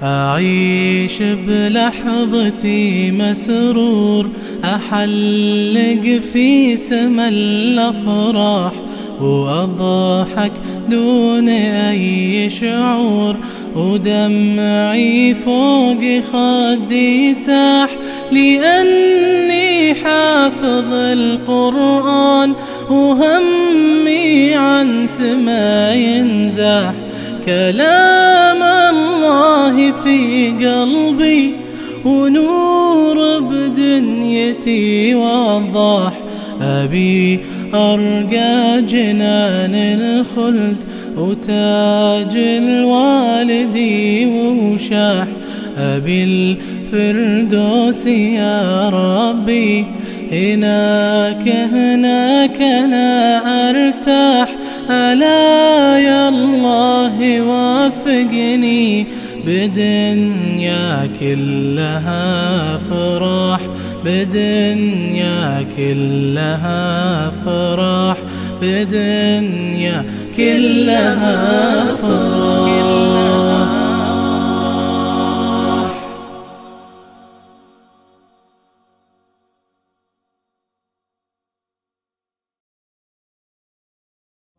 أعيش بلحظتي مسرور، أحلق في سما الأفراح، وأضحك دون أي شعور، ودمعي فوق خدي ساح، لأني حافظ القرآن وهمي عن سما ينزاح. كلام الله في قلبي ونور بدنيتي وضاح، أبي أرقى جنان الخلد وتاج الوالدي وشاح، أبي الفردوس يا ربي، هناك أنا أرتاح. ألا يا الله وفقني بدنيا كلها فرح، بدنيا كلها فرح، بدنيا كلها فرح.